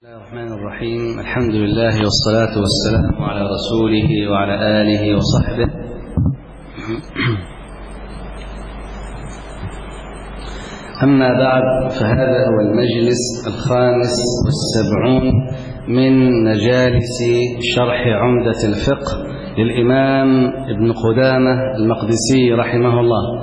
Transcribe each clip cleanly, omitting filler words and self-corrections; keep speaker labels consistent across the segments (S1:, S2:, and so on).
S1: بسم الله الرحمن الرحيم. الحمد لله والصلاة والسلام على رسوله وعلى آله وصحبه. أما بعد، فهذا هو المجلس 75 من مجالس شرح عمدة الفقه للإمام ابن قدامة المقدسي رحمه الله.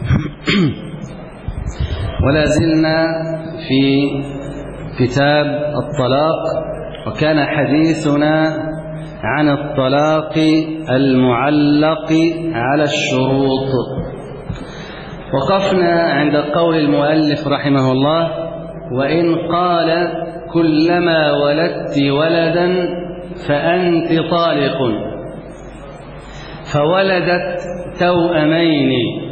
S1: ولا زلنا في كتاب الطلاق، وكان حديثنا عن الطلاق المعلق على الشروط. وقفنا عند قول المؤلف رحمه الله: وإن قال كلما ولدت ولدا فأنت طالق، فولدت توأمين،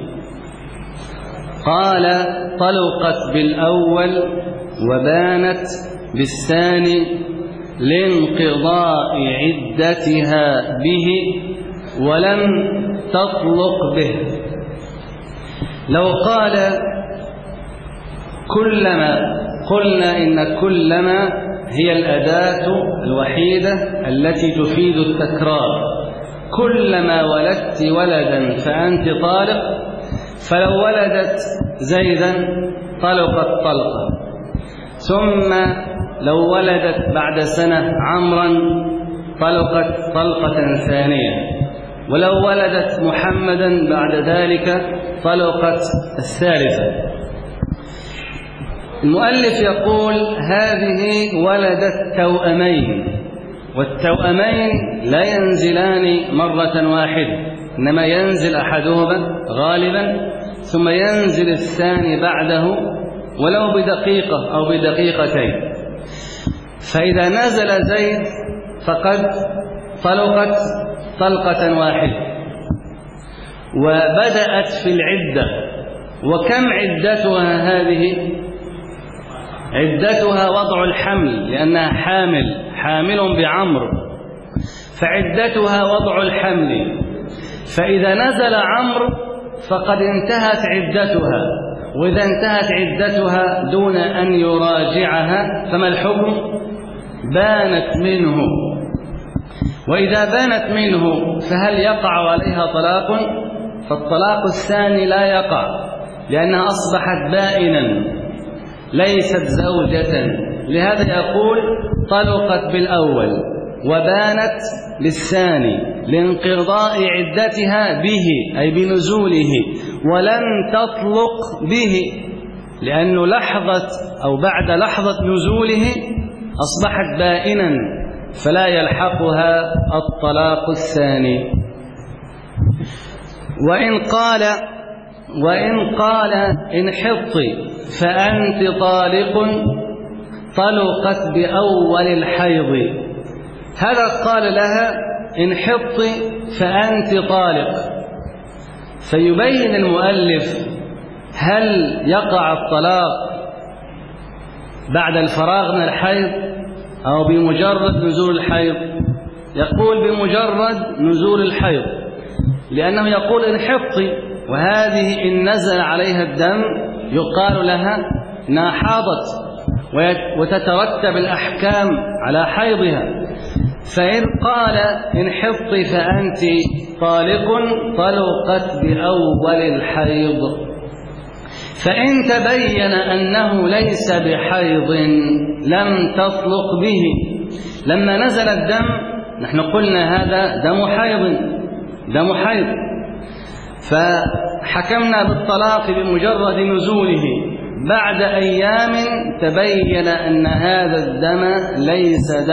S1: قال طلقت بالأول وبانت بالثاني لانقضاء عدتها به ولم تطلق به. لو قال كلما، قلنا إن كلما هي الأداة الوحيدة التي تفيد التكرار. كلما ولدت ولدا فأنت طالق، فلو ولدت زيدا طلقت طلقة، ثم لو ولدت بعد سنة عمرا طلقت طلقة ثانية، ولو ولدت محمدا بعد ذلك طلقت الثالثة. المؤلف يقول: هذه ولدت توأمين، والتوأمين لا ينزلان مرة واحدة، إنما ينزل أحدهما غالبا ثم ينزل الثاني بعده ولو بدقيقة أو بدقيقتين. فإذا نزل زيد فقد طلقت طلقة واحدة وبدأت في العدة. وكم عدتها هذه؟ عدتها وضع الحمل، لأنها حامل بعمر، فعدتها وضع الحمل. فإذا نزل عمرو فقد انتهت عدتها، وإذا انتهت عدتها دون أن يراجعها فما الحكم؟ بانت منه. وإذا بانت منه فهل يقع عليها طلاق؟ فالطلاق الثاني لا يقع، لأنها أصبحت بائنا ليست زوجة. لهذا يقول: طلقت بالأول وبانت بالثاني لانقضاء عدتها به، أي بنزوله، ولم تطلق به، لأنه لحظة أو بعد لحظة نزوله أصبحت بائنا فلا يلحقها الطلاق الثاني. وإن قال انحطي فأنت طالق، طلقت بأول الحيض. هذا قال لها انحطي فأنت طالق. فيبين المؤلف هل يقع الطلاق بعد الفراغ من الحيض أو بمجرد نزول الحيض؟ يقول بمجرد نزول الحيض، لأنه يقول انحطي، وهذه إن نزل عليها الدم يقال لها إنها حاضت وتترتب الأحكام على حيضها. فإن قال انحطي فأنت طالق، طلقت بأول الحيض. فإن تبين أنه ليس بحيض لم تطلق به. لما نزل الدم نحن قلنا هذا دم حيض، فحكمنا بالطلاق بمجرد نزوله. بعد أيام تبين أن هذا الدم ليس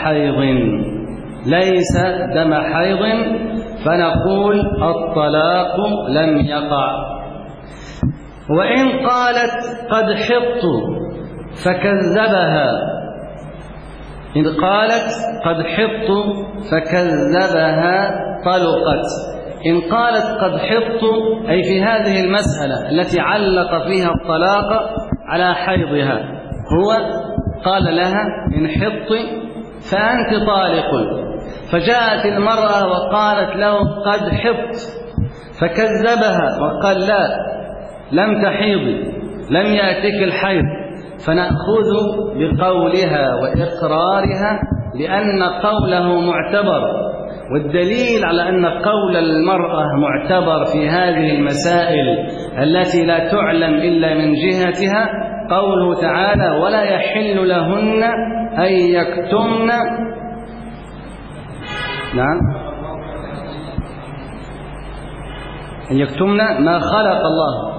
S1: دم حيض، فنقول الطلاق لم يقع. وإن قالت قد حضت فكذبها، إن قالت قد حضت فكذبها طلقت. إن قالت قد حضت، أي في هذه المسألة التي علق فيها الطلاق على حيضها، هو قال لها إن حضت فأنت طالق، فجاءت المرأة وقالت له قد حضت، فكذبها وقال لا، لم تحيضي، لم يأتك الحيض، فنأخذ بقولها وإقرارها لأن قوله معتبر. والدليل على أن قول المرأة معتبر في هذه المسائل التي لا تعلم إلا من جهتها قوله تعالى: ولا يحل لهن أن يكتمن أن يكتمن ما خلق الله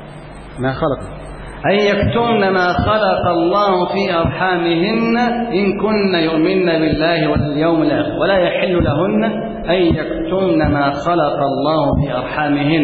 S1: أن يكتمن ما خلق الله في أرحامهن إن كن يؤمن بالله واليوم الآخر. ولا يحل لهن أن يكتمن ما خلق الله في أرحامهن،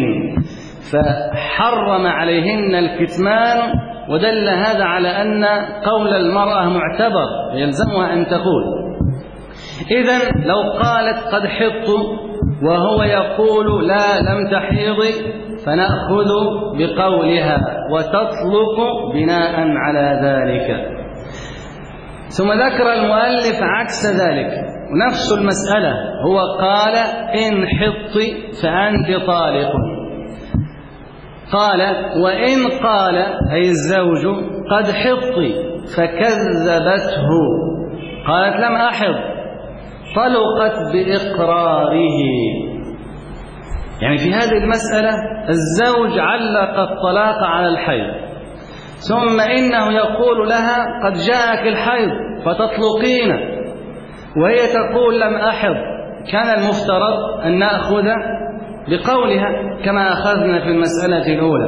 S1: فحرم عليهن الكتمان، ودل هذا على أن قول المرأة معتبر يلزمها أن تقول. إذن لو قالت قد حضت وهو يقول لا لم تحيضي فنأخذ بقولها وتطلق بناء على ذلك. ثم ذكر المؤلف عكس ذلك ونفس المسألة، هو قال: إن حضت فأنت طالق. قال: وإن قال أي الزوج قد حضت فكذبته، قالت لم أحض، طلقت بإقراره. يعني في هذه المسألة الزوج علق الطلاق على الحيض، ثم إنه يقول لها قد جاءك الحيض فتطلقين، وهي تقول لم أحض. كان المفترض أن نأخذ بقولها كما أخذنا في المسألة الأولى،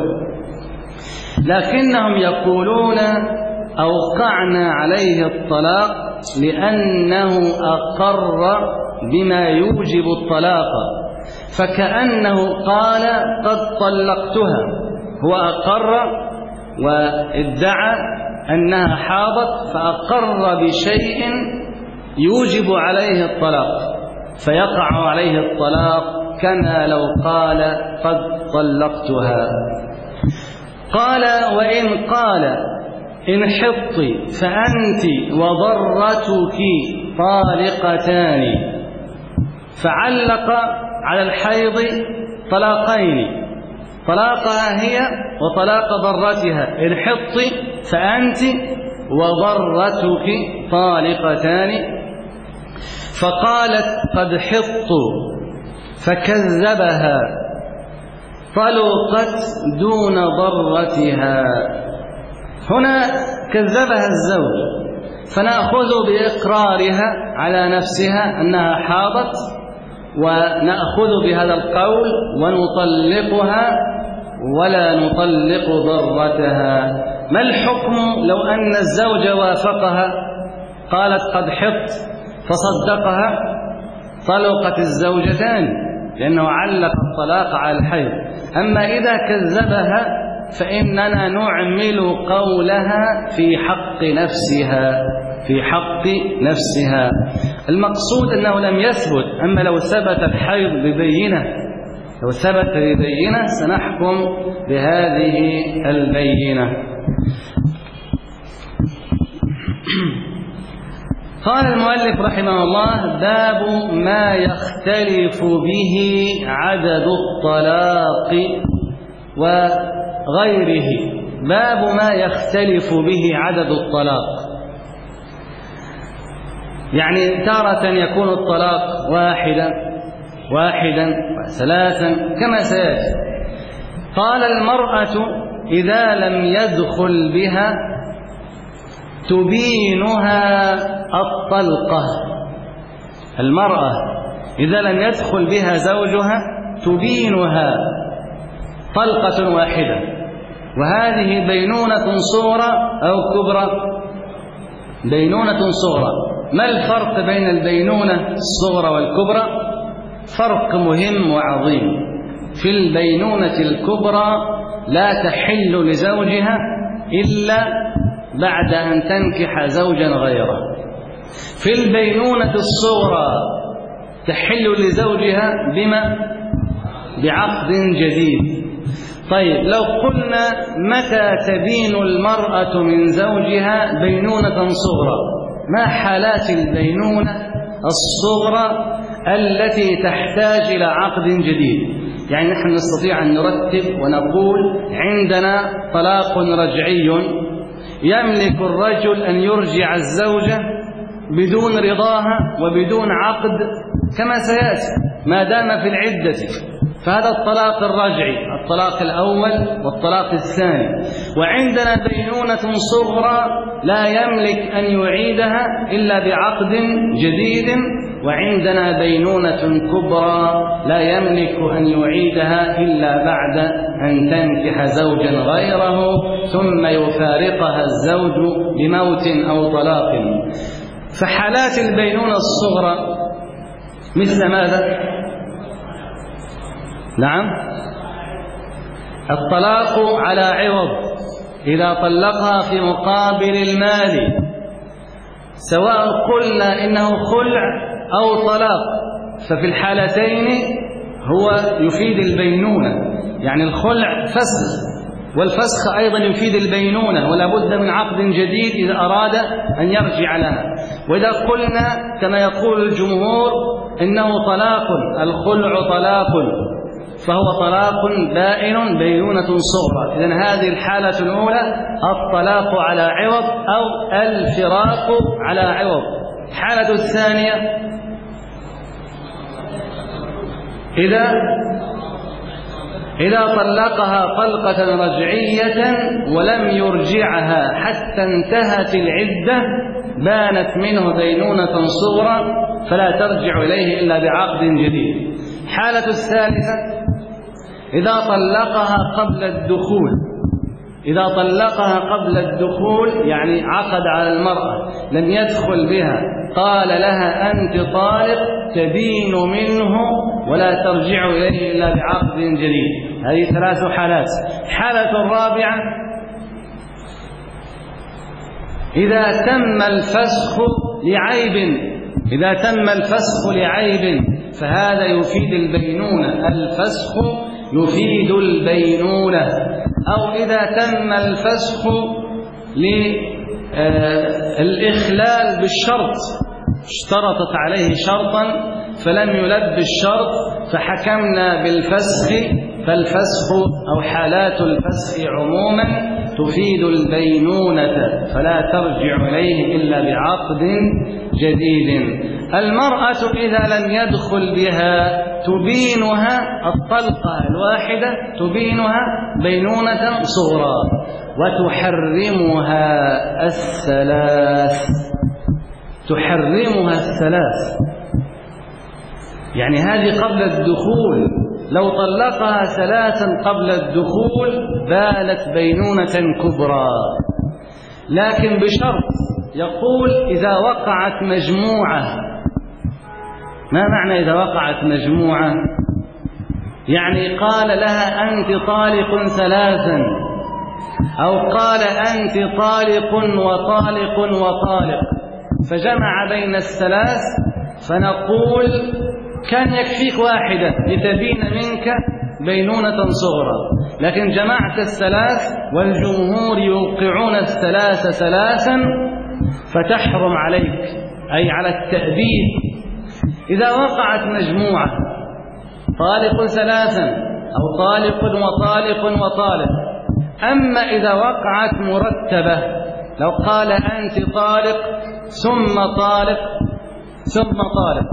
S1: لكنهم يقولون أوقعنا عليه الطلاق لأنه أقر بما يوجب الطلاق، فكأنه قال قد طلقتها. هو أقر وادعى أنها حاضت، فأقر بشيء يوجب عليه الطلاق، فيقع عليه الطلاق كما لو قال قد طلقتها. قال: وإن قال إن حضت فأنت وضرتك طالقتان، فعلق على الحيض طلاقين، طلاقها هي وطلاق ضرتها. إن حضت فأنت وضرتك طالقتان، فقالت قد حضت فكذبها، طلقت دون ضرتها. هنا كذبها الزوج، فنأخذ بإقرارها على نفسها أنها حاضت، ونأخذ بهذا القول ونطلقها ولا نطلق ضرتها. ما الحكم لو أن الزوج وافقها، قالت قد حضت فصدقها؟ طلقت الزوجتان لأنه علق الطلاق على الحيض. أما إذا كذبها فإننا نعمل قولها في حق نفسها. المقصود أنه لم يثبت. أما لو ثبت الحيض ببينة، سنحكم بهذه البينة. قال المؤلف رحمه الله: باب ما يختلف به عدد الطلاق وغيره. باب ما يختلف به عدد الطلاق، يعني تارة يكون الطلاق واحدا وثلاثا كما سيأتي. قال: المرأة إذا لم يدخل بها تبينها الطلقة. المرأة إذا لم يدخل بها زوجها تبينها طلقة واحدة، وهذه بينونة صغرى أو كبرى؟ بينونة صغرى. ما الفرق بين البينونة الصغرى والكبرى؟ فرق مهم وعظيم. في البينونة الكبرى لا تحل لزوجها إلا بعد أن تنكح زوجا غيره. في البينونة الصغرى تحل لزوجها بما؟ بعقد جديد. طيب، لو قلنا متى تبين المرأة من زوجها بينونة صغرى، ما حالات البينونة الصغرى التي تحتاج إلى عقد جديد؟ يعني نحن نستطيع أن نرتب ونقول عندنا طلاق رجعي يملك الرجل أن يرجع الزوجة بدون رضاها وبدون عقد كما سيأتي ما دام في العدة، فهذا الطلاق الرجعي، الطلاق الأول والطلاق الثاني. وعندنا بينونة صغرى لا يملك أن يعيدها إلا بعقد جديد، وعندنا بينونة كبرى لا يملك أن يعيدها إلا بعد أن تنكح زوجا غيره ثم يفارقها الزوج بموت أو طلاق. فحالات البينونة الصغرى مثل ماذا؟ نعم، الطلاق على عوض إذا طلقها في مقابل المال، سواء قلنا إنه خلع أو طلاق، ففي الحالتين هو يفيد البينونة، يعني الخلع فسخ، والفسخ أيضا يفيد البينونة، ولا بد من عقد جديد إذا أراد أن يرجع لها. وإذا قلنا كما يقول الجمهور إنه طلاق، الخلع طلاق، فهو طلاق بائن بينونة صغرى. إذن هذه الحالة الأولى الطلاق على عوض أو الفراق على عوض. الحالة الثانية إذا طلقها طلقة رجعية ولم يرجعها حتى انتهت العدة بانت منه بينونة صغرى فلا ترجع إليه إلا بعقد جديد. الحالة الثالثة إذا طلقها قبل الدخول، إذا طلقها قبل الدخول يعني عقد على المرأة لم يدخل بها، قال لها أنت طالق تبين منه ولا ترجع إليه إلا بعقد جديد. هذه ثلاث حالات. الحالة الرابعة إذا تم الفسخ لعيب، إذا تم الفسخ لعيب فهذا يفيد البينونة، الفسخ يفيد البينونة. أو إذا تم الفسخ للإخلال بالشرط، اشترطت عليه شرطا فلم يلب الشرط فحكمنا بالفسخ، فالفسخ أو حالات الفسخ عموما تفيد البينونة فلا ترجع إليه إلا بعقد جديد. المرأة إذا لم يدخل بها تبينها الطلقة الواحدة، تبينها بينونة صغرى، وتحرمها الثلاث، تحرمها الثلاث، يعني هذه قبل الدخول. لو طلقها ثلاثا قبل الدخول بالت بينونة كبرى، لكن بشرط، يقول إذا وقعت مجموعة. ما معنى إذا وقعت مجموعة؟ يعني قال لها أنت طالق ثلاثا، أو قال أنت طالق وطالق وطالق، فجمع بين الثلاث، فنقول كان يكفيك واحدة لتبين منك بينونة صغرى، لكن جمعت الثلاث والجمهور يوقعون الثلاث ثلاثا فتحرم عليك، أي على التأبيد. إذا وقعت مجموعة طالق ثلاثا أو طالق وطالق وطالق. أما إذا وقعت مرتبة، لو قال أنت طالق ثم طالق ثم طالق،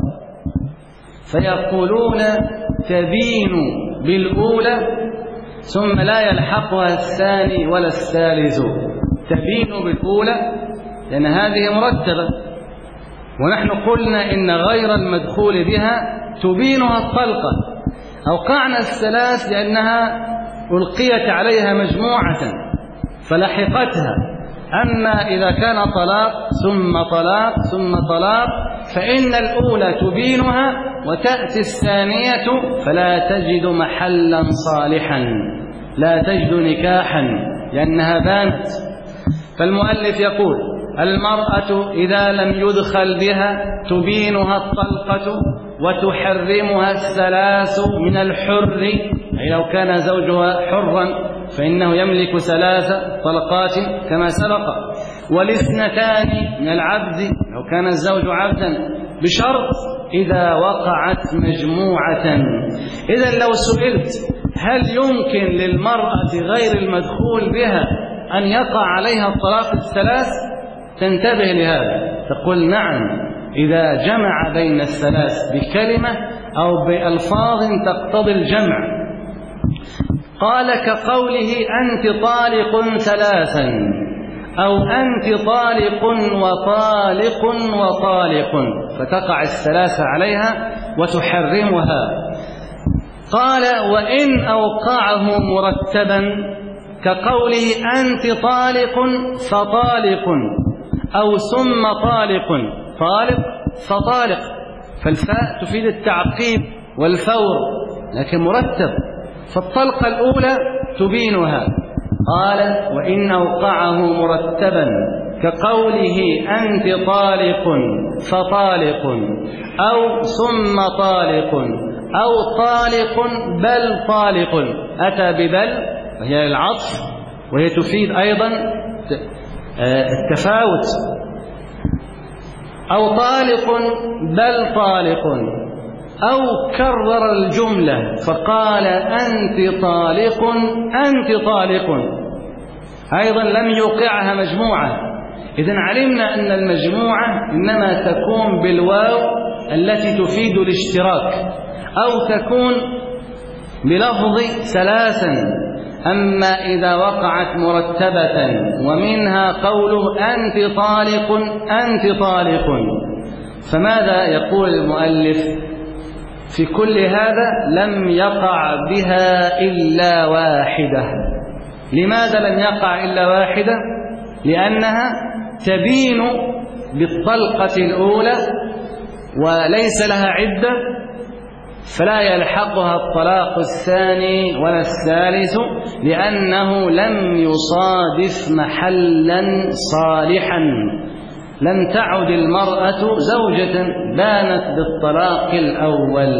S1: فيقولون تبين بالأولى ثم لا يلحقها الثاني ولا الثالث، تبين بالأولى لأن هذه مرتبة، ونحن قلنا إن غير المدخول بها تبينها الطلقة. أوقعنا الثلاث لأنها ألقيت عليها مجموعة فلحقتها. أما إذا كان طلاق ثم طلاق ثم طلاق فإن الأولى تبينها وتأتي الثانية فلا تجد محلا صالحا، لا تجد نكاحا لأنها بانت. فالمؤلف يقول المرأة إذا لم يدخل بها تبينها الطلقة وتحرمها الثلاث من الحر، أي لو كان زوجها حرا فإنه يملك ثلاث طلقات كما سبق، والاثنتان من العبد لو كان الزوج عبدا، بشرط إذا وقعت مجموعة. إذن لو سئلت هل يمكن للمرأة غير المدخول بها أن يقع عليها الطلاق الثلاث تنتبه لهذا، تقول نعم إذا جمع بين الثلاث بكلمة أو بألفاظ تقتضي الجمع. قال كقوله أنت طالق ثلاثا، أو أنت طالق وطالق وطالق، فتقع الثلاثة عليها وتحرمها. قال وإن أوقعه مرتبا كقوله أنت طالق فطالق، أو ثم طالق، طالق فطالق، فالفاء تفيد التعقيب والفور لكن مرتب، فالطلقة الأولى تبينها. قال وإن أوقعه مرتبا كقوله أنت طالق فطالق، أو ثم طالق، أو طالق بل طالق، أتى ببل وهي العطف وهي تفيد أيضا التفاوت، أو طالق بل طالق، أو كرر الجملة فقال أنت طالق أنت طالق، أيضا لم يوقعها مجموعة. إذن علمنا أن المجموعة إنما تكون بالواو التي تفيد الاشتراك، أو تكون بلفظ ثلاثا. أما إذا وقعت مرتبة ومنها قوله أنت طالق أنت طالق، فماذا يقول المؤلف؟ في كل هذا لم يقع بها إلا واحدة. لماذا لم يقع إلا واحدة؟ لأنها تبين بالطلقة الأولى وليس لها عدة، فلا يلحقها الطلاق الثاني ولا الثالث، لأنه لم يصادف محلا صالحا. لم تعد المرأة زوجة بانت بالطلاق الأول.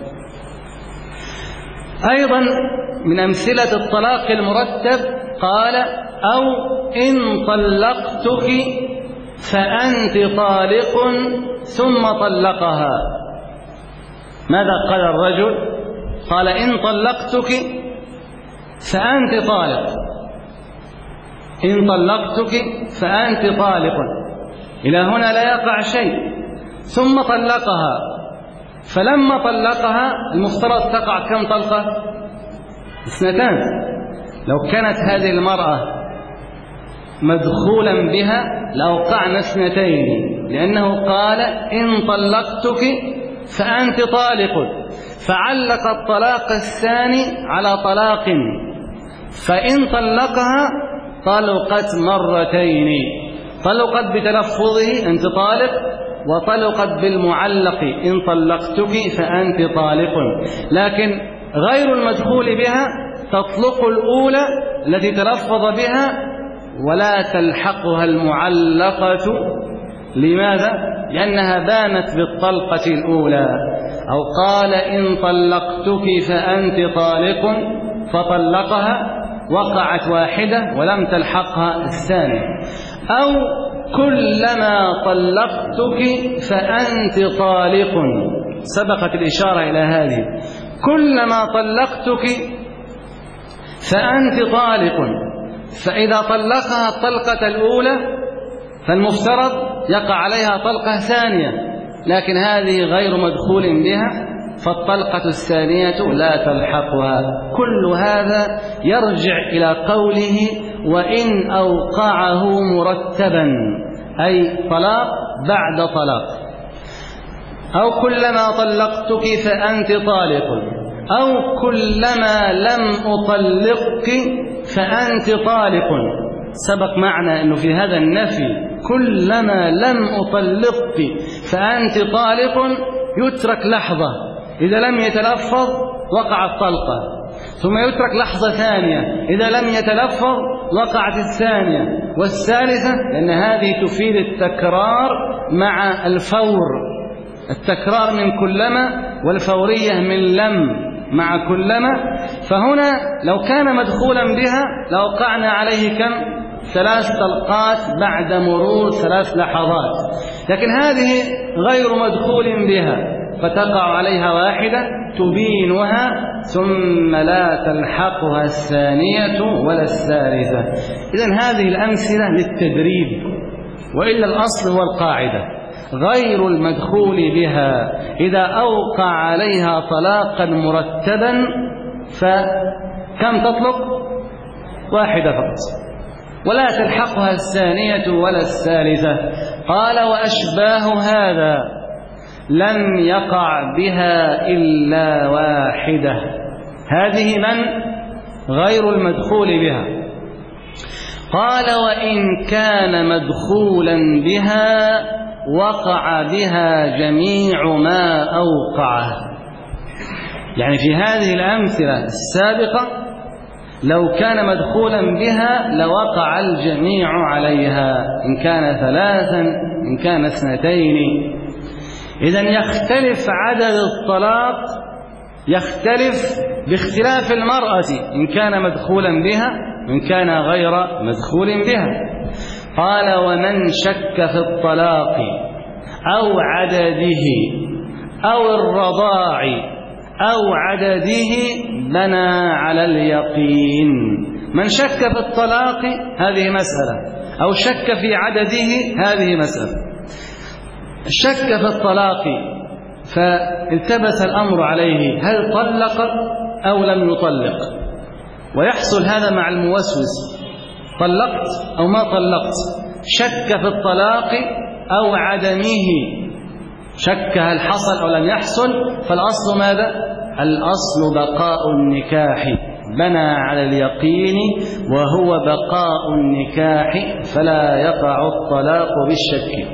S1: أيضا من أمثلة الطلاق المرتب قال أو إن طلقتك فأنت طالق ثم طلقها. ماذا قال الرجل؟ قال إن طلقتك فأنت طالق، إن طلقتك فأنت طالق، إلى هنا لا يقع شيء. ثم طلقها، فلما طلقها المفترض تقع كم طلقة؟ اثنتان. لو كانت هذه المرأة مدخولا بها لأوقعنا اثنتين، لأنه قال إن طلقتك فأنت طالق، فعلق الطلاق الثاني على طلاق، فإن طلقها طلقت مرتين، طلقت بتلفظه أنت طالق، وطلقت بالمعلق إن طلقتك فأنت طالق. لكن غير المدخول بها تطلق الأولى التي تلفظ بها ولا تلحقها المعلقة. لماذا؟ لأنها بانت بالطلقة الأولى. أو قال إن طلقتك فأنت طالق فطلقها، وقعت واحدة ولم تلحقها الثانية. أو كلما طلقتك فأنت طالق، سبقت الإشارة إلى هذه، كلما طلقتك فأنت طالق، فإذا طلقها الطلقة الأولى فالمفترض يقع عليها طلقة ثانية، لكن هذه غير مدخول بها، فالطلقة الثانية لا تلحقها. كل هذا يرجع إلى قوله وإن أوقعه مرتبا، أي طلاق بعد طلاق. أو كلما طلقتك فأنت طالق، أو كلما لم أطلقك فأنت طالق. سبق معنا أنه في هذا النفي كلما لم أطلقك فأنت طالق يترك لحظة، إذا لم يتلفظ وقعت طلقة، ثم يترك لحظة ثانية، إذا لم يتلفظ وقعت الثانية والثالثة، لأن هذه تفيد التكرار مع الفور، التكرار من كلما والفورية من لم مع كلما. فهنا لو كان مدخولا بها لوقعنا عليه كم؟ 3 طلقات بعد مرور 3 لحظات، لكن هذه غير مدخول بها، فتقع عليها واحدة تبينها ثم لا تلحقها الثانية ولا الثالثة. إذن هذه الأمثلة للتدريب، وإلا الأصل هو القاعدة غير المدخول بها إذا أوقع عليها طلاقا مرتبا فكم تطلق؟ واحدة فقط، ولا تلحقها الثانية ولا الثالثة. قال وأشباه هذا لم يقع بها إلا واحدة. هذه من؟ غير المدخول بها. قال وإن كان مدخولا بها وقع بها جميع ما أوقعه. يعني في هذه الأمثلة السابقة لو كان مدخولا بها لوقع الجميع عليها، إن كان ثلاثا إن كان اثنتين. إذن يختلف عدد الطلاق، يختلف باختلاف المرأة إن كان مدخولا بها وإن كان غير مدخول بها. قال ومن شك في الطلاق أو عدده أو الرضاع أو عدده بنى على اليقين. من شك في الطلاق هذه مسألة، أو شك في عدده هذه مسألة. شك في الطلاق فالتبس الأمر عليه هل طلق أو لم يطلق، ويحصل هذا مع الموسوس، طلقت أو ما طلقت. شك في الطلاق أو عدمه، شك هل حصل أو لم يحصل، فالأصل ماذا؟ الأصل بقاء النكاح، بنى على اليقين وهو بقاء النكاح فلا يقع الطلاق بالشك.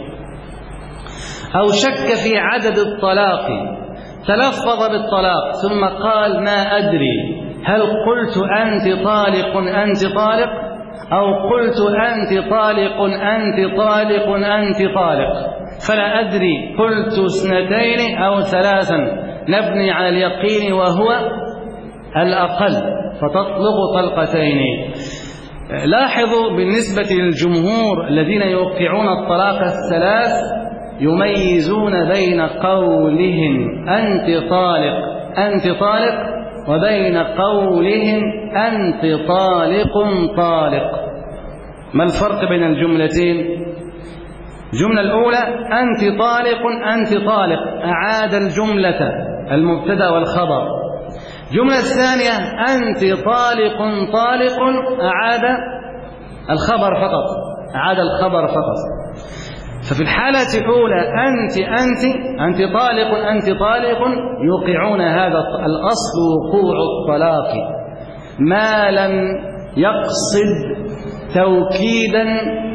S1: أو شك في عدد الطلاق، تلفظ بالطلاق ثم قال ما أدري هل قلت أنت طالق أنت طالق، أو قلت أنت طالق أنت طالق أنت طالق، فلا أدري قلت اثنتين أو ثلاثا. نبني على اليقين وهو الأقل فتطلق طلقتين. لاحظوا بالنسبة للجمهور الذين يوقعون الطلاق الثلاث يميزون بين قولهم أنت طالق أنت طالق وبين قولهم أنت طالق طالق. ما الفرق بين الجملتين؟ الجملة الأولى أنت طالق أنت طالق، أعاد الجملة المبتدأ والخبر. الجملة الثانية أنت طالق طالق، أعاد الخبر فقط، أعاد الخبر فقط. ففي الحالة الأولى أنت طالق أنت طالق يوقعون هذا الأصل وقوع الطلاق ما لم يقصد توكيدا،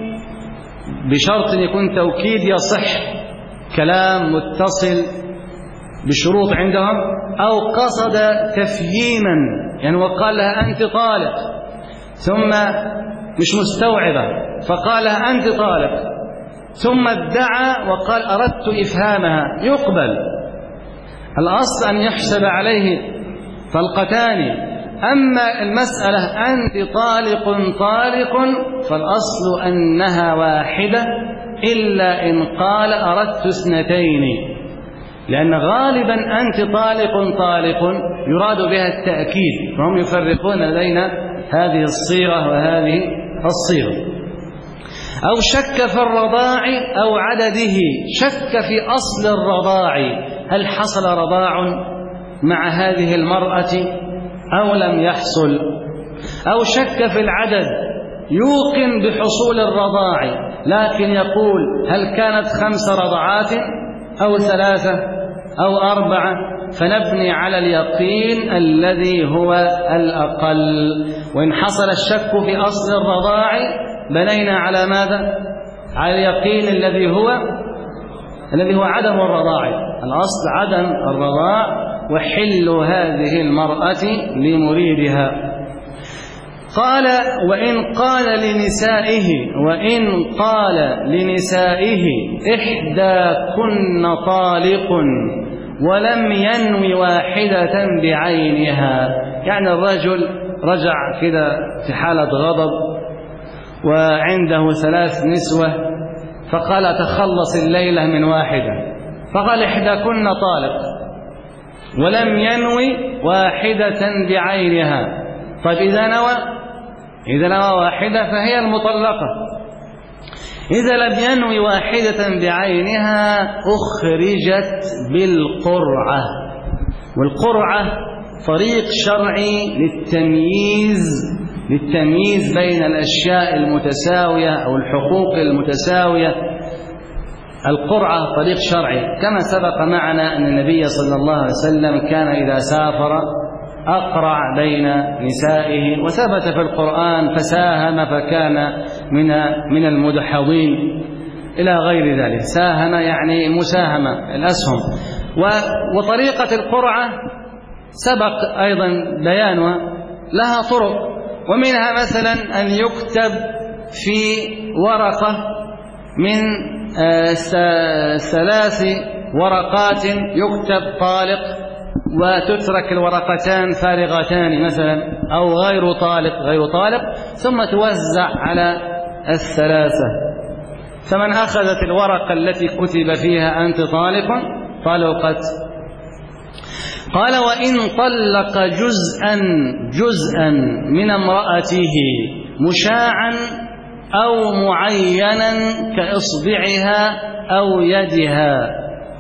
S1: بشرط أن يكون توكيد يصح، كلام متصل بشروط عندهم، أو قصد تفهيما، يعني وقال لها أنت طالق ثم مش مستوعبة فقال لها أنت طالق، ثم ادعى وقال أردت إفهامها، يقبل. الأصل أن يحسب عليه طلقتان. أما المسألة أنت طالق طالق فالأصل أنها واحدة إلا إن قال أردت اثنتين، لأن غالبا أنت طالق طالق يراد بها التأكيد، فهم يفرقون بين هذه الصيغة وهذه الصيغة. أو شك في الرضاع أو عدده، شك في أصل الرضاع، هل حصل رضاع مع هذه المرأة أو لم يحصل. أو شك في العدد، يوقن بحصول الرضاع لكن يقول هل كانت 5 رضعات أو 3 أو 4، فنبني على اليقين الذي هو الأقل. وإن حصل الشك في أصل الرضاع بنينا على ماذا؟ على اليقين الذي هو عدم الرضاع. الأصل عدم الرضاع وحل هذه المرأة لمريدها. قال وإن قال لنسائه إحداكن طالق ولم ينوي واحدة بعينها، يعني الرجل رجع كده في حالة غضب وعنده 3 نسوة فقال أتخلص الليلة من واحدة، فقال إحداكن طالق ولم ينوي واحدة بعينها. طيب إذا نوى واحدة فهي المطلقة. إذا لم ينوي واحدة بعينها أخرجت بالقرعة. والقرعة طريق شرعي للتمييز بين الأشياء المتساوية أو الحقوق المتساوية. القرعة طريق شرعي، كما سبق معنا أن النبي صلى الله عليه وسلم كان إذا سافر أقرع بين نسائه، وثبت في القرآن فساهم فكان من المدحضين إلى غير ذلك. ساهم يعني مساهمة الأسهم. وطريقة القرعة سبق أيضا بيانها، لها طرق، ومنها مثلا أن يكتب في ورقة من 3 ورقات يكتب طالق، وتترك الورقتان فارغتان مثلا، أو غير طالق، ثم توزع على 3. فمن أخذت الورقة التي كتب فيها أنت طالق طلقت. قال وإن طلق جزءا من امرأته مشاعا أو معينا كإصبعها أو يدها.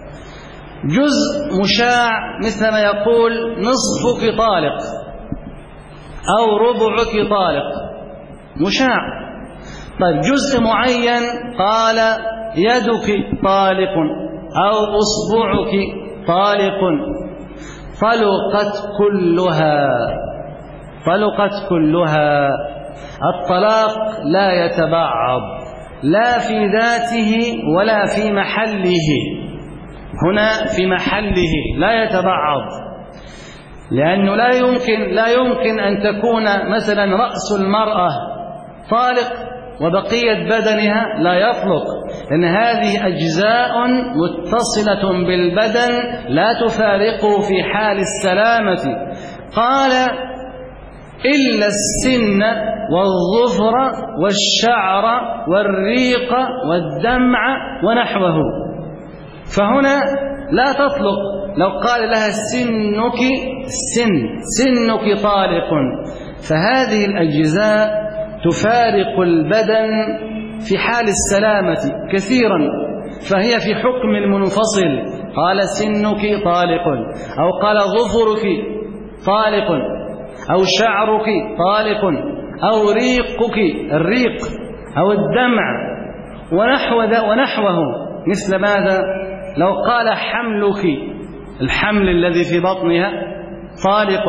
S1: جزء مشاع مثل ما يقول نصفك طالق أو ربعك طالق، مشاع. طيب جزء معين قال يدك طالق أو أصبعك طالق، طلقت كلها. الطلاق لا يتبعض لا في ذاته ولا في محله. هنا في محله لا يتبعض، لأنه لا يمكن أن تكون مثلا رأس المرأة طالق وبقية بدنها لا يطلق، لأن هذه أجزاء متصلة بالبدن لا تفارقه في حال السلامة. قال إلا السن والظفر والشعر والريق والدمع ونحوه، فهنا لا تطلق. لو قال لها سنك طالق، فهذه الأجزاء تفارق البدن في حال السلامة كثيرا، فهي في حكم المنفصل. قال سنك طالق، أو قال ظفرك طالق، أو شعرك طالق، أو الريق أو الدمع ونحوه. مثل ماذا؟ لو قال حملك، الحمل الذي في بطنها طالق.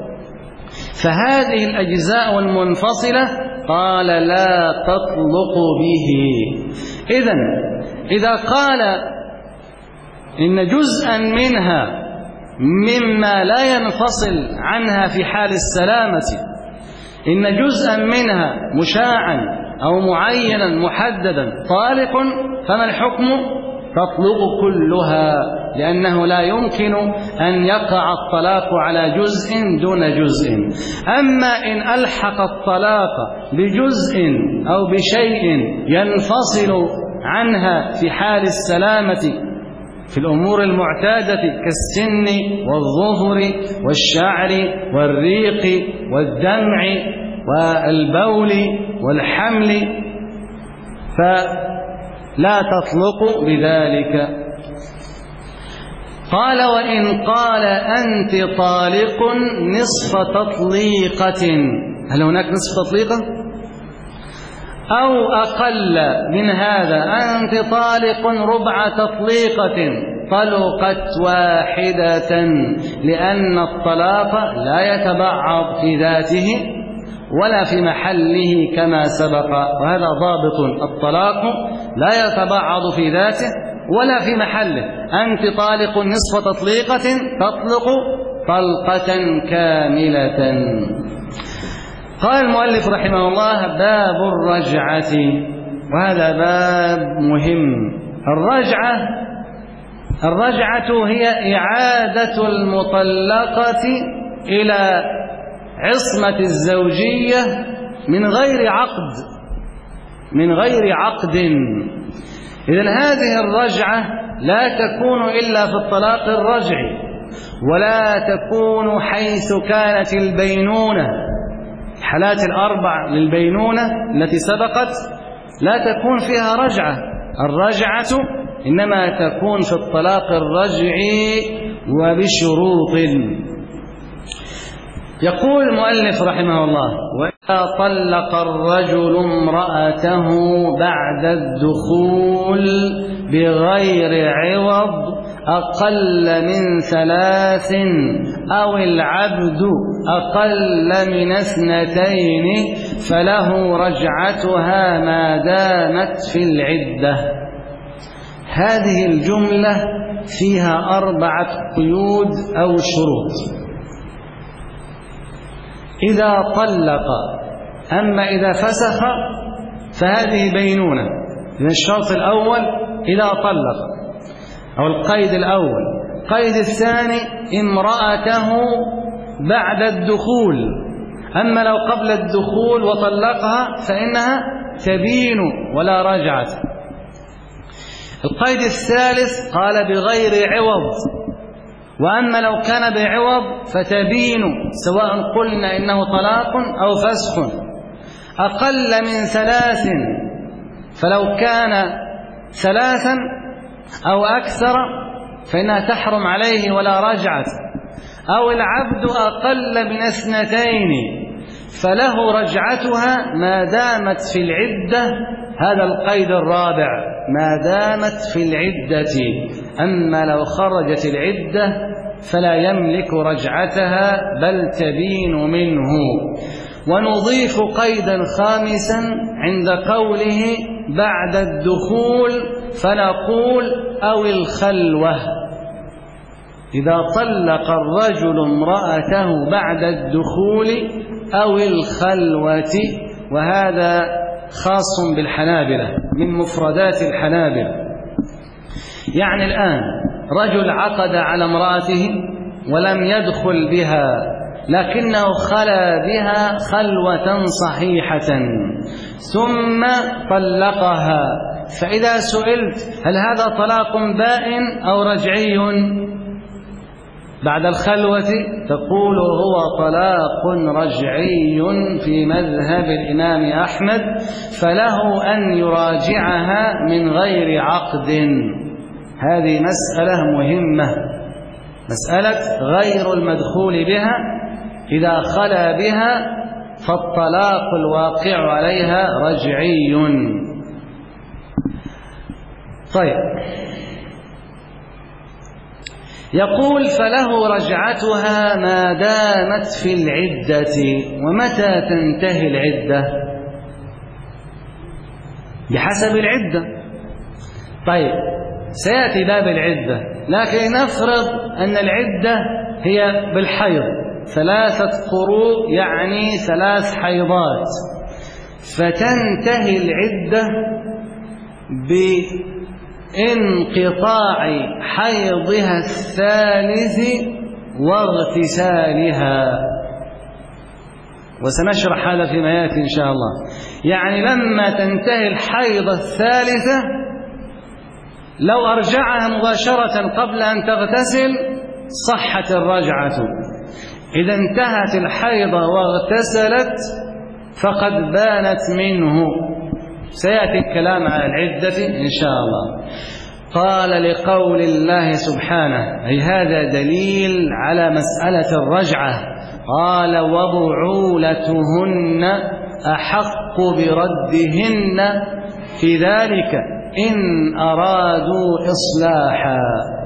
S1: فهذه الأجزاء المنفصلة قال لا تطلق به. إذا قال إن جزءا منها مما لا ينفصل عنها في حال السلامة، إن جزءا منها مشاعا أو معينا محددا طالق، فما الحكم؟ تطلق كلها، لأنه لا يمكن أن يقع الطلاق على جزء دون جزء. أما إن ألحق الطلاق بجزء أو بشيء ينفصل عنها في حال السلامة في الأمور المعتادة كالسن والظفر والشعر والريق والدمع والبول والحمل، فلا تطلق بذلك. قال وإن قال أنت طالق نصف تطليقة، هل هناك نصف تطليقة؟ أو أقل من هذا، أنت طالق ربع تطليقة، طلقت واحدة، لأن الطلاق لا يتبعض في ذاته ولا في محله كما سبق، وهذا ضابط. الطلاق لا يتبعض في ذاته ولا في محله. أنت طالق نصف تطليقة، تطلق طلقة كاملة. قال المؤلف رحمه الله باب الرجعة، وهذا باب مهم. الرجعة هي إعادة المطلقة إلى عصمة الزوجية من غير عقد. إذن هذه الرجعة لا تكون إلا في الطلاق الرجعي، ولا تكون حيث كانت البينونة. الحالات الأربع للبينونة التي سبقت لا تكون فيها رجعة، الرجعة إنما تكون في الطلاق الرجعي وبشروط. يقول المؤلف رحمه الله: وإذا طلق الرجل امرأته بعد الدخول بغير عوض أقل من 3 أو العبد أقل من 2 فله رجعتها ما دامت في العدة. هذه الجملة فيها 4 قيود أو شروط. إذا طلق، أما إذا فسخ فهذه بينونة. إذن الشرط الأول إذا طلق، أو القيد الأول. القيد الثاني امرأته بعد الدخول، أما لو قبل الدخول وطلقها فإنها تبين ولا رجعة. القيد الثالث قال بغير عوض، وأما لو كان بعوض فتبين، سواء قلنا إنه طلاق أو فسخ. أقل من 3، فلو كان 3 أو أكثر فإنها تحرم عليه ولا رجعة. أو العبد أقل من 2 فله رجعتها ما دامت في العدة. هذا القيد الرابع، ما دامت في العدة. أما لو خرجت العدة فلا يملك رجعتها بل تبين منه. ونضيف قيدا خامسا عند قوله بعد الدخول، فنقول أو الخلوة. إذا طلق الرجل امرأته بعد الدخول أو الخلوة، وهذا خاص بالحنابلة، من مفردات الحنابلة. يعني الآن رجل عقد على امرأته ولم يدخل بها، لكنه خلا بها خلوة صحيحة ثم طلقها، فإذا سئلت هل هذا طلاق بائن أو رجعي بعد الخلوة، تقول هو طلاق رجعي في مذهب الإمام أحمد، فله أن يراجعها من غير عقد. هذه مسألة مهمة، مسألة غير المدخول بها. إذا خلا بها فالطلاق الواقع عليها رجعي. طيب، يقول فله رجعتها ما دامت في العدة. ومتى تنتهي العدة؟ بحسب العدة. طيب، سيأتي باب العدة، لكن نفرض أن العدة هي بالحيض 3 قروء، يعني 3 حيضات، فتنتهي العدة بانقطاع حيضها الثالث واغتسالها، وسنشرح هذا فيما يأتي إن شاء الله. يعني لما تنتهي الحيض الثالثة، لو أرجعها مباشرة قبل أن تغتسل صحت الرجعة. إذا انتهت الحيض واغتسلت فقد بانت منه. سيأتي الكلام على العدة إن شاء الله. قال لقول الله سبحانه، أي هذا دليل على مسألة الرجعة. قال وبعولتهن أحق بردهن في ذلك إن أرادوا إصلاحا،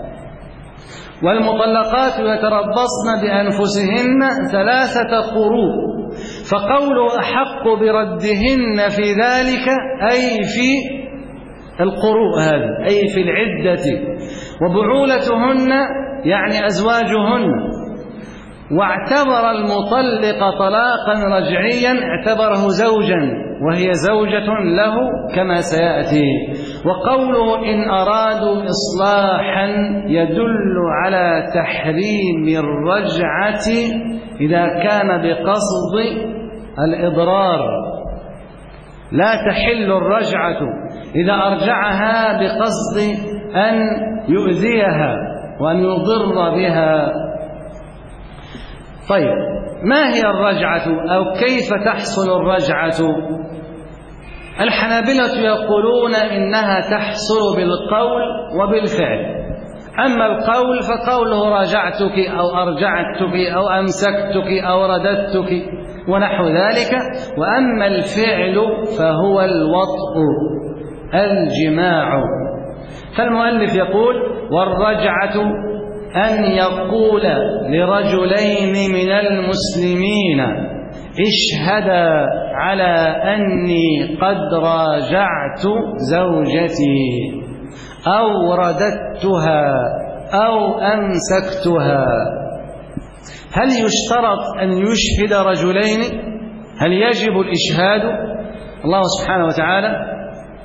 S1: والمطلقات يتربصن بأنفسهن 3 قروء. فقوله أحق بردهن في ذلك أي في القروء هذه، أي في العدة. وبعولتهن يعني أزواجهن. واعتبر المطلق طلاقا رجعيا اعتبره زوجا، وهي زوجة له كما سيأتي. وقوله إن أرادوا إصلاحا يدل على تحريم الرجعة إذا كان بقصد الإضرار. لا تحل الرجعة إذا أرجعها بقصد أن يؤذيها وأن يضر بها. طيب، ما هي الرجعة أو كيف تحصل الرجعة؟ الحنابلة يقولون إنها تحصل بالقول وبالفعل. أما القول فقوله راجعتك أو أرجعتك أو أمسكتك أو رددتك ونحو ذلك. وأما الفعل فهو الوطء، الجماع. فالمؤلف يقول: والرجعة أن يقول لرجلين من المسلمين: اشهدا على أني قد راجعت زوجتي أو رددتها أو أمسكتها. هل يشترط أن يشهد رجلين؟ هل يجب الإشهاد؟ الله سبحانه وتعالى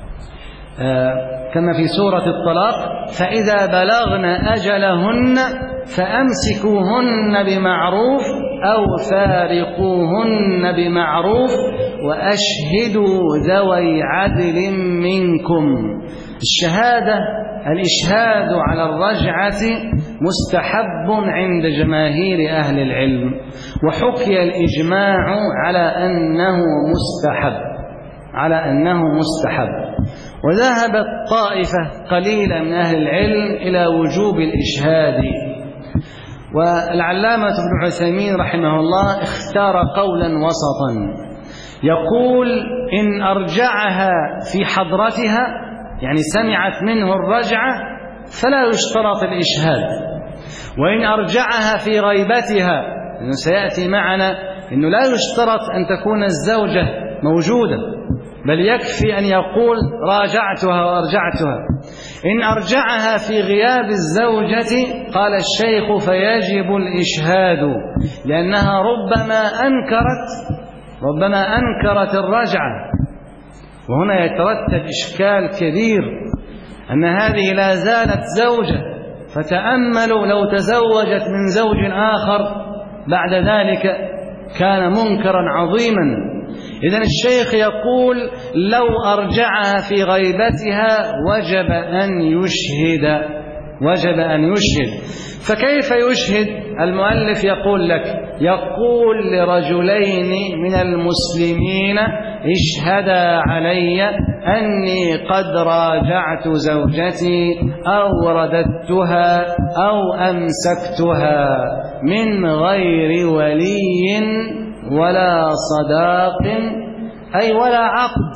S1: كما في سورة الطلاق: فإذا بلغن أجلهن فأمسكوهن بمعروف أو فارقوهن بمعروف وأشهدوا ذوي عدل منكم. الإشهاد على الرجعة مستحب عند جماهير أهل العلم، وحكي الإجماع على أنه مستحب. وذهبت طائفة قليلة من أهل العلم إلى وجوب الإشهاد. والعلامة ابن عثيمين رحمه الله اختار قولا وسطا، يقول: إن أرجعها في حضرتها، يعني سمعت منه الرجعة، فلا يشترط الإشهاد. وإن أرجعها في غيبتها، لأنه سيأتي معنا أنه لا يشترط أن تكون الزوجة موجودة، بل يكفي أن يقول راجعتها وأرجعتها. إن أرجعها في غياب الزوجة، قال الشيخ: فيجب الإشهاد، لأنها ربما أنكرت الرجعة. وهنا يترتب إشكال كبير، أن هذه لا زالت زوجة، فتأملوا لو تزوجت من زوج آخر بعد ذلك كان منكرا عظيما. إذن الشيخ يقول: لو أرجعها في غيبتها وجب أن يشهد. فكيف يشهد؟ المؤلف يقول لك: يقول لرجلين من المسلمين: اشهدا علي أني قد راجعت زوجتي أو رددتها أو أمسكتها، من غير ولي ولا صداق، أي ولا عقد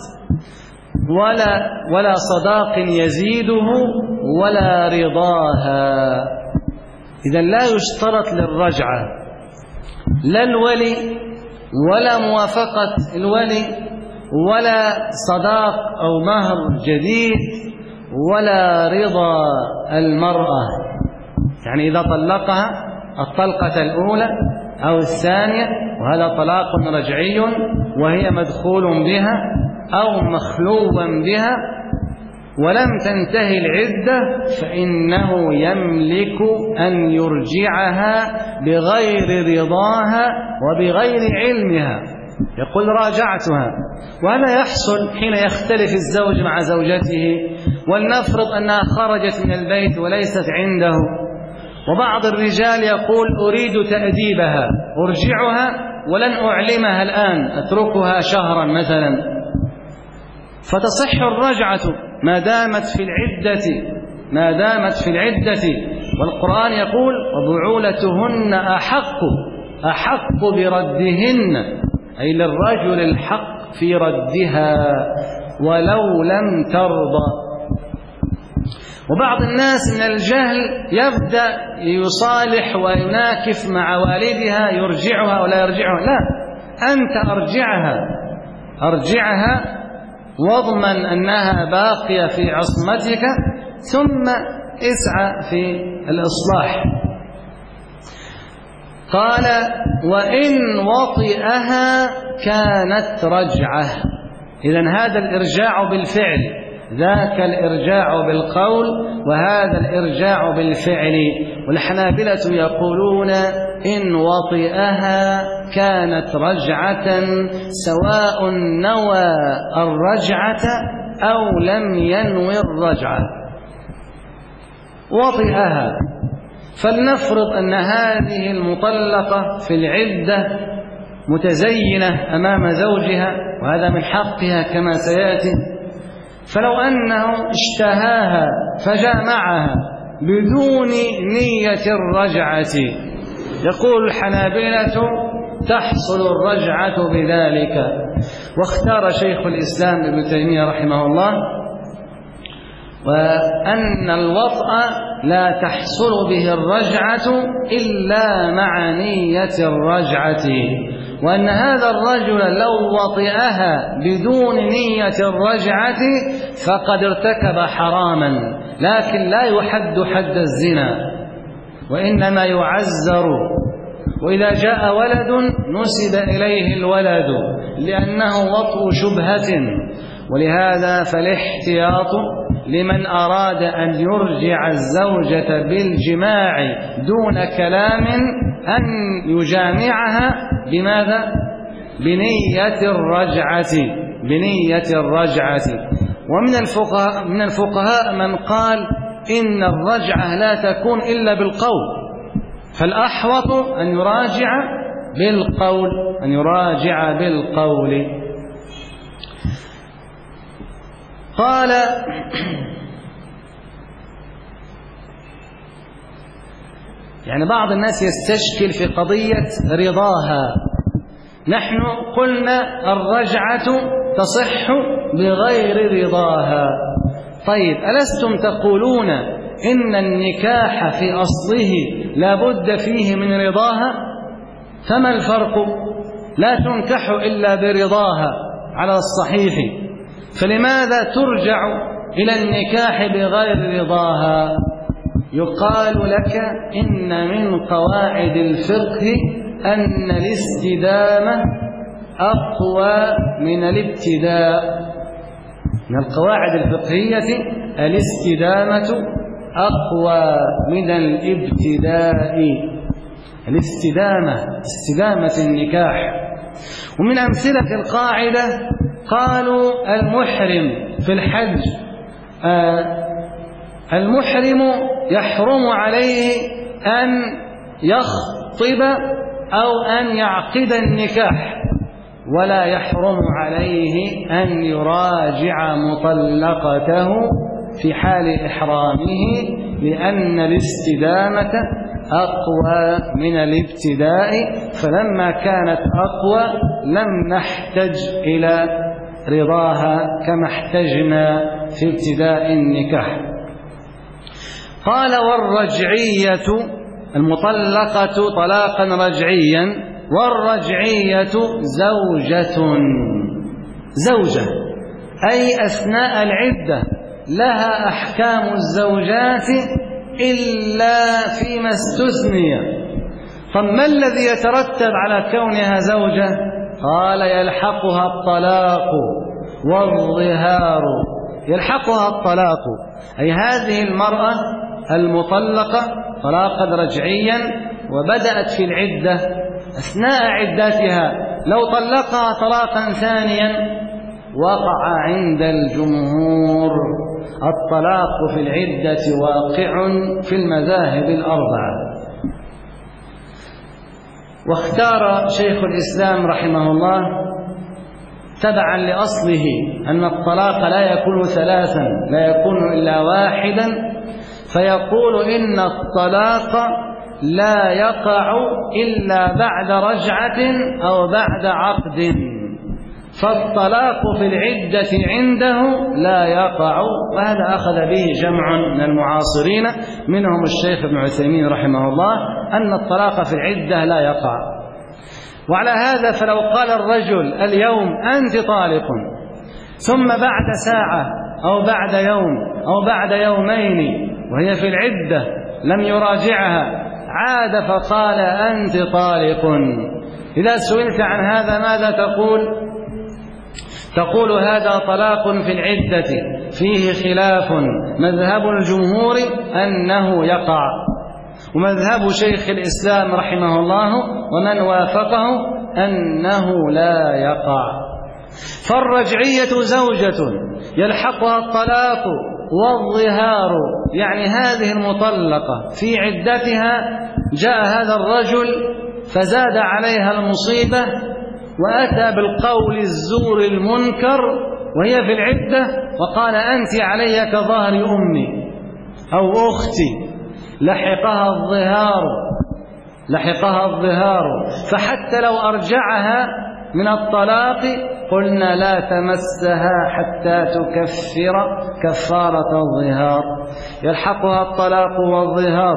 S1: ولا صداق يزيده ولا رضاها. إذن لا يشترط للرجعة لا الولي ولا موافقة الولي ولا صداق أو مهر جديد ولا رضا المرأة. يعني إذا طلقها الطلقة الأولى أو الثانية، وهذا طلاق رجعي وهي مدخول بها أو مخلوا بها، ولم تنتهي العدة، فإنه يملك أن يرجعها بغير رضاها وبغير علمها. يقول: راجعتها. وهذا يحصل حين يختلف الزوج مع زوجته، ولنفرض أنها خرجت من البيت وليست عنده، وبعض الرجال يقول: أريد تأديبها، أرجعها ولن أعلمها الآن، أتركها شهرا مثلا، فتصح الرجعة ما دامت في العدة. والقرآن يقول: وبعولتهن أحق بردهن، أي للرجل الحق في ردها ولو لم ترضى. وبعض الناس من الجهل يبدأ يصالح ويناكف مع والدها، يرجعها ولا يرجعها. لا، أنت أرجعها واضمن أنها باقية في عصمتك، ثم اسعى في الإصلاح. قال: وإن وطئها كانت رجعة. إذن هذا الإرجاع بالفعل، ذاك الإرجاع بالقول، وهذا الإرجاع بالفعل. والحنابلة يقولون: إن وطئها كانت رجعة، سواء نوى الرجعة أو لم ينوي الرجعة وطئها. فلنفرض أن هذه المطلقة في العدة متزينة أمام زوجها، وهذا من حقها كما سيأتي. فلو أنه اشتهاها فجامعها بدون نية الرجعة، يقول الحنابلة تحصل الرجعة بذلك. واختار شيخ الإسلام ابن تيمية رحمه الله وأن الوطأ لا تحصل به الرجعة إلا مع نية الرجعة، وأن هذا الرجل لو وطئها بدون نية الرجعة فقد ارتكب حراما، لكن لا يحد حد الزنا وإنما يعزر. وإذا جاء ولد نسب إليه الولد لأنه وطء شبهة. ولهذا فالاحتياط لمن أراد أن يرجع الزوجة بالجماع دون كلام أن يجامعها بماذا؟ بنية الرجعة. ومن الفقهاء من قال إن الرجعة لا تكون إلا بالقول، فالأحوط أن يراجع بالقول. قال يعني بعض الناس يستشكل في قضية رضاها. نحن قلنا الرجعة تصح بغير رضاها. طيب ألستم تقولون إن النكاح في أصله لا بد فيه من رضاها؟ فما الفرق؟ لا تنكح إلا برضاها على الصحيح، فلماذا ترجع إلى النكاح بغير رضاها؟ يقال لك إن من قواعد الفقه أن الاستدامة أقوى من الابتداء. من القواعد الفقهية الاستدامة أقوى من الابتداء. استدامة النكاح. ومن أمثلة القاعدة قالوا المحرم في الحج، المحرم يحرم عليه أن يخطب أو أن يعقد النكاح، ولا يحرم عليه أن يراجع مطلقته في حال إحرامه، لأن الاستدامة أقوى من الابتداء. فلما كانت أقوى لم نحتج إلى رضاها كما احتجنا في ابتداء النكاح. قال والرجعية المطلقة طلاقا رجعيا، والرجعية زوجة أي أثناء العدة لها أحكام الزوجات إلا فيما استثني. فما الذي يترتب على كونها زوجة؟ قال يلحقها الطلاق والظهار. يلحقها الطلاق أي هذه المرأة المطلقة طلاقا رجعيا وبدأت في العدة، أثناء عدتها لو طلقها طلاقا ثانيا وقع عند الجمهور الطلاق في العدة واقع في المذاهب الأربعة. واختار شيخ الإسلام رحمه الله تبعا لأصله أن الطلاق لا يكون ثلاثا، لا يكون إلا واحدا، فيقول إن الطلاق لا يقع إلا بعد رجعة أو بعد عقد، فالطلاق في العدة عنده لا يقع. وهذا أخذ به جمع من المعاصرين منهم الشيخ ابن عثيمين رحمه الله أن الطلاق في العدة لا يقع. وعلى هذا فلو قال الرجل اليوم أنت طالق، ثم بعد ساعة أو بعد يوم أو بعد يومين وهي في العدة لم يراجعها، عاد فقال أنت طالق، إذا سئلت عن هذا ماذا تقول؟ تقول هذا طلاق في العدة فيه خلاف، مذهب الجمهور أنه يقع، ومذهب شيخ الإسلام رحمه الله ومن وافقه أنه لا يقع. فالرجعية زوجة يلحقها الطلاق والظهار، يعني هذه المطلقة في عدتها جاء هذا الرجل فزاد عليها المصيبة وأتى بالقول الزور المنكر وهي في العدة وقال أنت علي كظهر أمي أو أختي، لحقها الظهار. فحتى لو أرجعها من الطلاق قلنا لا تمسها حتى تكفر كفارة الظهار، يلحقها الطلاق والظهار.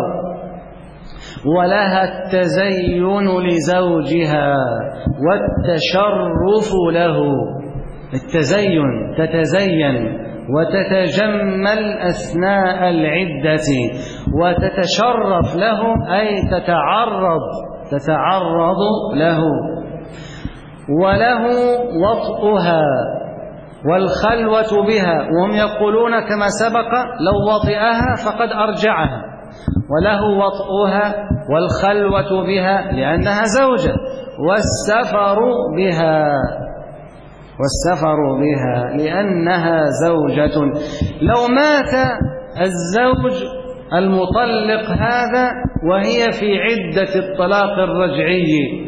S1: ولها التزين لزوجها والتشرف له، التزين تتزين وتتجمل أثناء العدة، وتتشرف له أي تتعرض له. وله وطئها والخلوة بها، وهم يقولون كما سبق لو وطئها فقد أرجعها، وله وطئها والخلوة بها لأنها زوجة، والسفر بها لأنها زوجة. لو مات الزوج المطلق هذا وهي في عدة الطلاق الرجعي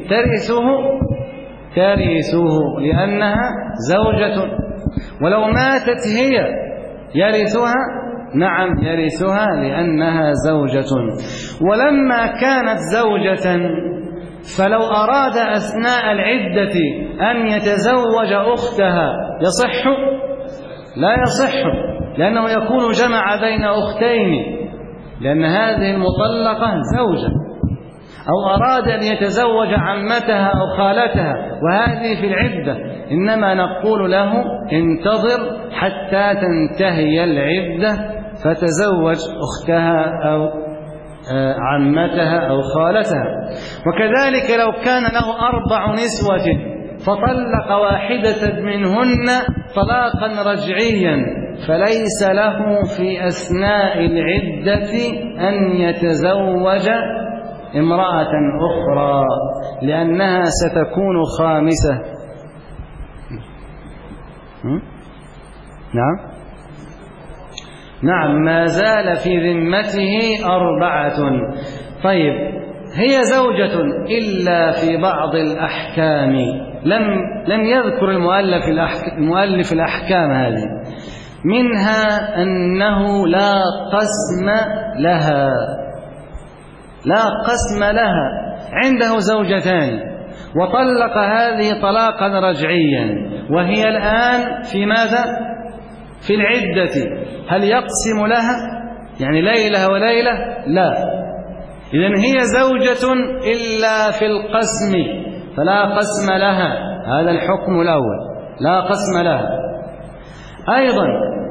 S1: ترثه لأنها زوجة، ولو ماتت هي يرثها، نعم يرثها لأنها زوجة. ولما كانت زوجة فلو أراد أثناء العدة أن يتزوج أختها يصح؟ لا يصح، لأنه يكون جمع بين أختين، لأن هذه المطلقة زوجة. أو أراد أن يتزوج عمتها أو خالتها وهذه في العدة، إنما نقول له انتظر حتى تنتهي العدة فتزوج أختها أو عمتها أو خالتها. وكذلك لو كان له 4 نسوة فطلق واحدة منهن طلاقا رجعيا فليس له في أثناء العدة أن يتزوج امرأة أخرى لأنها ستكون خامسة. نعم ما زال في ذمته 4. طيب هي زوجة إلا في بعض الأحكام لم يذكر المؤلف الأحكام هذه، منها أنه لا قسم لها، عنده زوجتان وطلق هذه طلاقا رجعيا وهي الآن في ماذا؟ في العدة، هل يقسم لها يعني ليلة وليلة؟ لا، إذن هي زوجة إلا في القسم فلا قسم لها، هذا الحكم الأول لا قسم لها. أيضا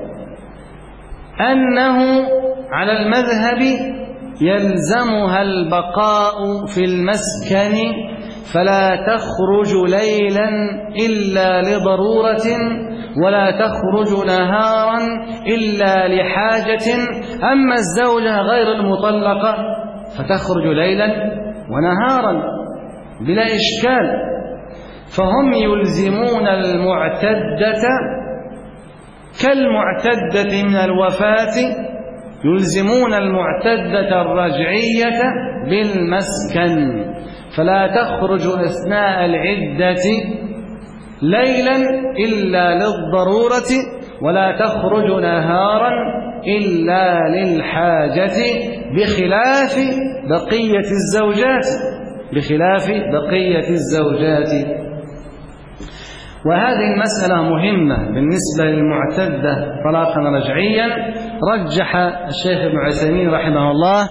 S1: أنه على المذهب يلزمها البقاء في المسكن فلا تخرج ليلا إلا لضرورة ولا تخرج نهارا إلا لحاجة. أما الزوجة غير المطلقة فتخرج ليلا ونهارا بلا إشكال. فهم يلزمون المعتدة كالمعتدة من الوفاة، يلزمون المعتدة الرجعية بالمسكن، فلا تخرج أثناء العدة ليلا إلا للضرورة ولا تخرج نهارا إلا للحاجة بخلاف بقية الزوجات. وهذه المسألة مهمة بالنسبة للمعتدة طلاقا رجعيا. رجح الشيخ ابن عثيمين رحمه الله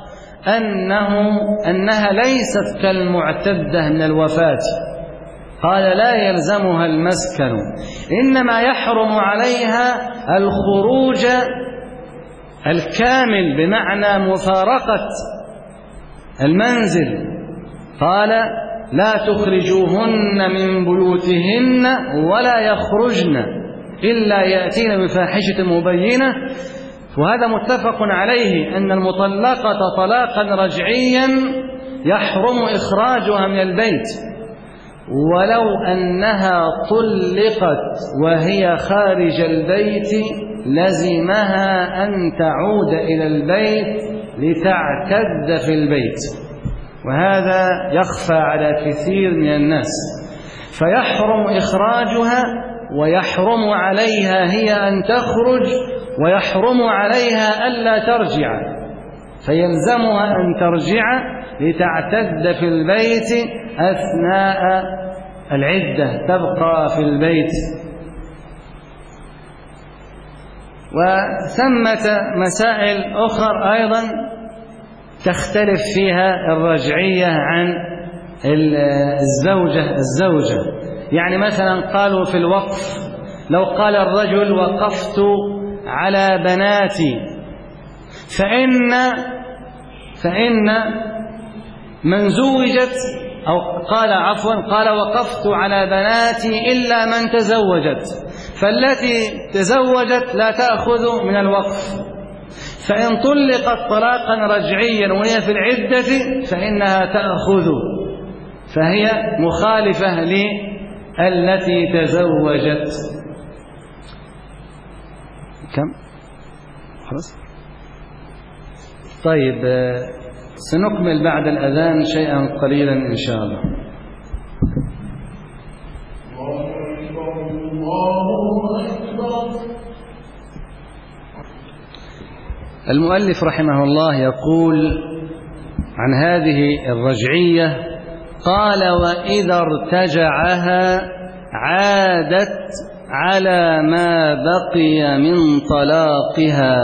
S1: أنها ليست كالمعتدة من الوفاة، قال لا يلزمها المسكن، إنما يحرم عليها الخروج الكامل بمعنى مفارقة المنزل. قال لا تخرجوهن من بيوتهن ولا يخرجن إلا يأتين بفاحشة مبينة. وهذا متفق عليه أن المطلقة طلاقا رجعيا يحرم إخراجها من البيت، ولو أنها طلقت وهي خارج البيت لزمها أن تعود إلى البيت لتعتد في البيت، وهذا يخفى على كثير من الناس، فيحرم إخراجها ويحرم عليها هي أن تخرج ويحرم عليها ألا ترجع، فيلزمها أن ترجع لتعتد في البيت أثناء العدة، تبقى في البيت. وثمة مسائل أخرى أيضا تختلف فيها الرجعية عن الزوجة. يعني مثلا قالوا في الوقف، لو قال الرجل وقفت على بناتي، فإن من زوجت، أو قال وقفت على بناتي إلا من تزوجت، فالتي تزوجت لا تأخذ من الوقف، فإن طلقت طلاقا رجعيا وهي في العدة فإنها تأخذ، فهي مخالفة للتي تزوجت. كم؟ خلاص. طيب، سنكمل بعد الأذان شيئا قليلا إن شاء الله. المؤلف رحمه الله يقول عن هذه الرجعية، قال: وإذا ارتجعها عادت على ما بقي من طلاقها.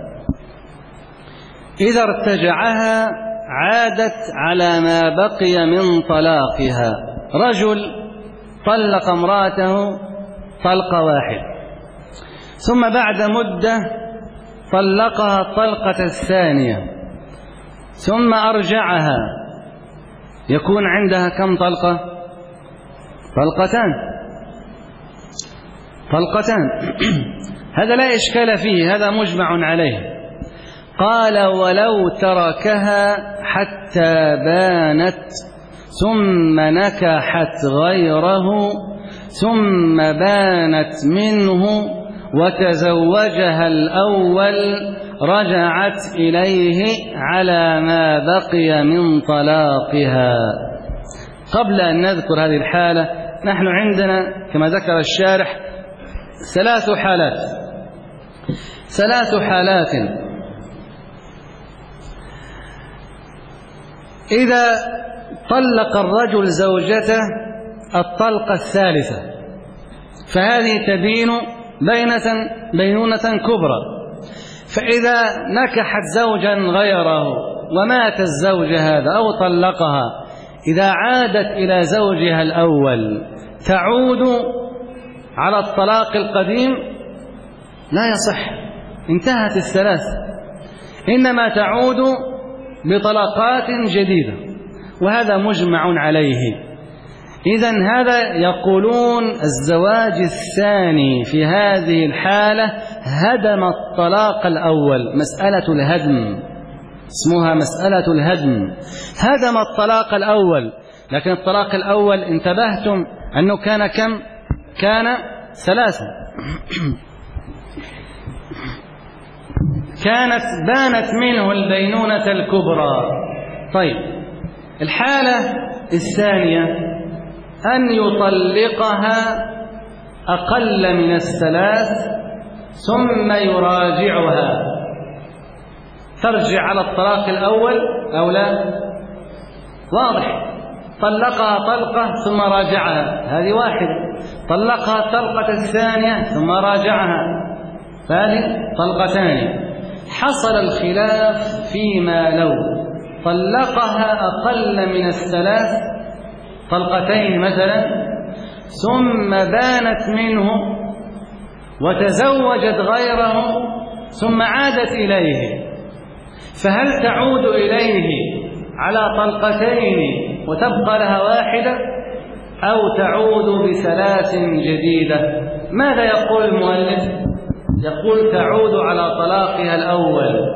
S1: إذا ارتجعها عادت على ما بقي من طلاقها. رجل طلق امرأته طلقة واحدة، ثم بعد مدة طلقها الطلقة الثانية، ثم أرجعها، يكون عندها كم طلقة؟ طلقتان. هذا لا إشكال فيه، هذا مجمع عليه. قال: ولو تركها حتى بانت ثم نكحت غيره ثم بانت منه وتزوجها الأول رجعت إليه على ما بقي من طلاقها. قبل أن نذكر هذه الحالة، نحن عندنا كما ذكر الشارح ثلاث حالات. إذا طلق الرجل زوجته الطلقة الثالثة فهذه تبين بينونة كبرى، فإذا نكحت زوجا غيره ومات الزوج هذا أو طلقها، إذا عادت إلى زوجها الأول تعود على الطلاق القديم؟ لا يصح، انتهت الثلاث، إنما تعود بطلقات جديدة، وهذا مجمع عليه. إذن هذا يقولون الزواج الثاني في هذه الحالة هدم الطلاق الأول، مسألة الهدم، اسمها مسألة الهدم، هدم الطلاق الأول. لكن الطلاق الأول انتبهتم أنه كان كم؟ كان ثلاثة. بانت منه البينونة الكبرى. طيب، الحالة الثانية أن يطلقها أقل من الثلاث ثم يراجعها، ترجع على الطلاق الأول أو لا؟ واضح. طلقها طلقة ثم راجعها، هذه واحدة. طلقها الطلقة الثانية ثم راجعها، هذه طلقتان. حصل الخلاف فيما لو طلقها أقل من الثلاث، طلقتين مثلا، ثم بانت منه وتزوجت غيره ثم عادت إليه، فهل تعود إليه على طلقتين وتبقى لها واحدة، أو تعود بثلاث جديدة؟ ماذا يقول المؤلف؟ يقول تعود على طلاقها الأول،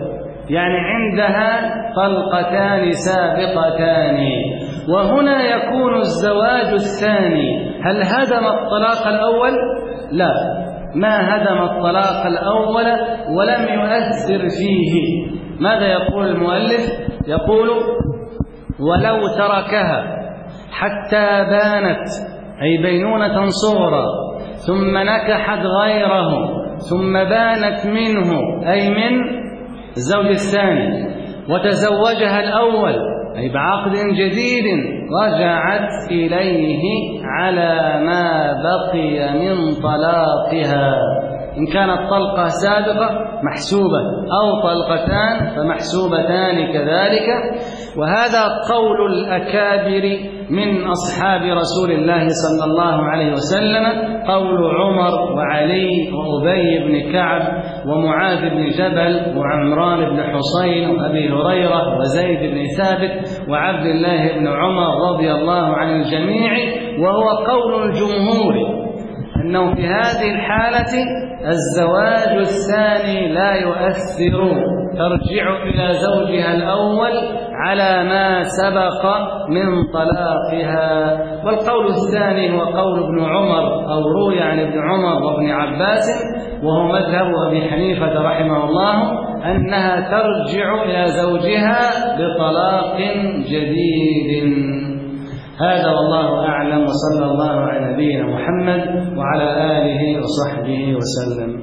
S1: يعني عندها طلقتان سابقتان. وهنا يكون الزواج الثاني. هل هدم الطلاق الأول؟ لا، ما هدم الطلاق الأول ولم يؤثر فيه. ماذا يقول المؤلف؟ يقول: ولو تركها حتى بانت، أي بينونة صغرى، ثم نكحت غيره، ثم بانت منه أي من الزوج الثاني، وتزوجها الأول أي بعقد جديد، رجعت إليه على ما بقي من طلاقها. إن كانت طلقة سابقة محسوبة أو طلقتان فمحسوبتان كذلك. وهذا قول الأكابر من أصحاب رسول الله صلى الله عليه وسلم، قول عمر وعلي وأبي بن كعب ومعاذ بن جبل وعمران بن حصين وأبي هريرة وزيد بن ثابت وعبد الله بن عمر رضي الله عن الجميع. وهو قول الجمهور أنه في هذه الحالة الزواج الثاني لا يؤثر، ترجع إلى زوجها الأول على ما سبق من طلاقها. والقول الثاني هو قول ابن عمر، أو روي عن ابن عمر وابن عباس، وهو مذهب أبي حنيفة رحمه الله، أنها ترجع إلى زوجها بطلاق جديد. هذا والله أعلم، وصلى الله على نبينا محمد وعلى آله وصحبه وسلم.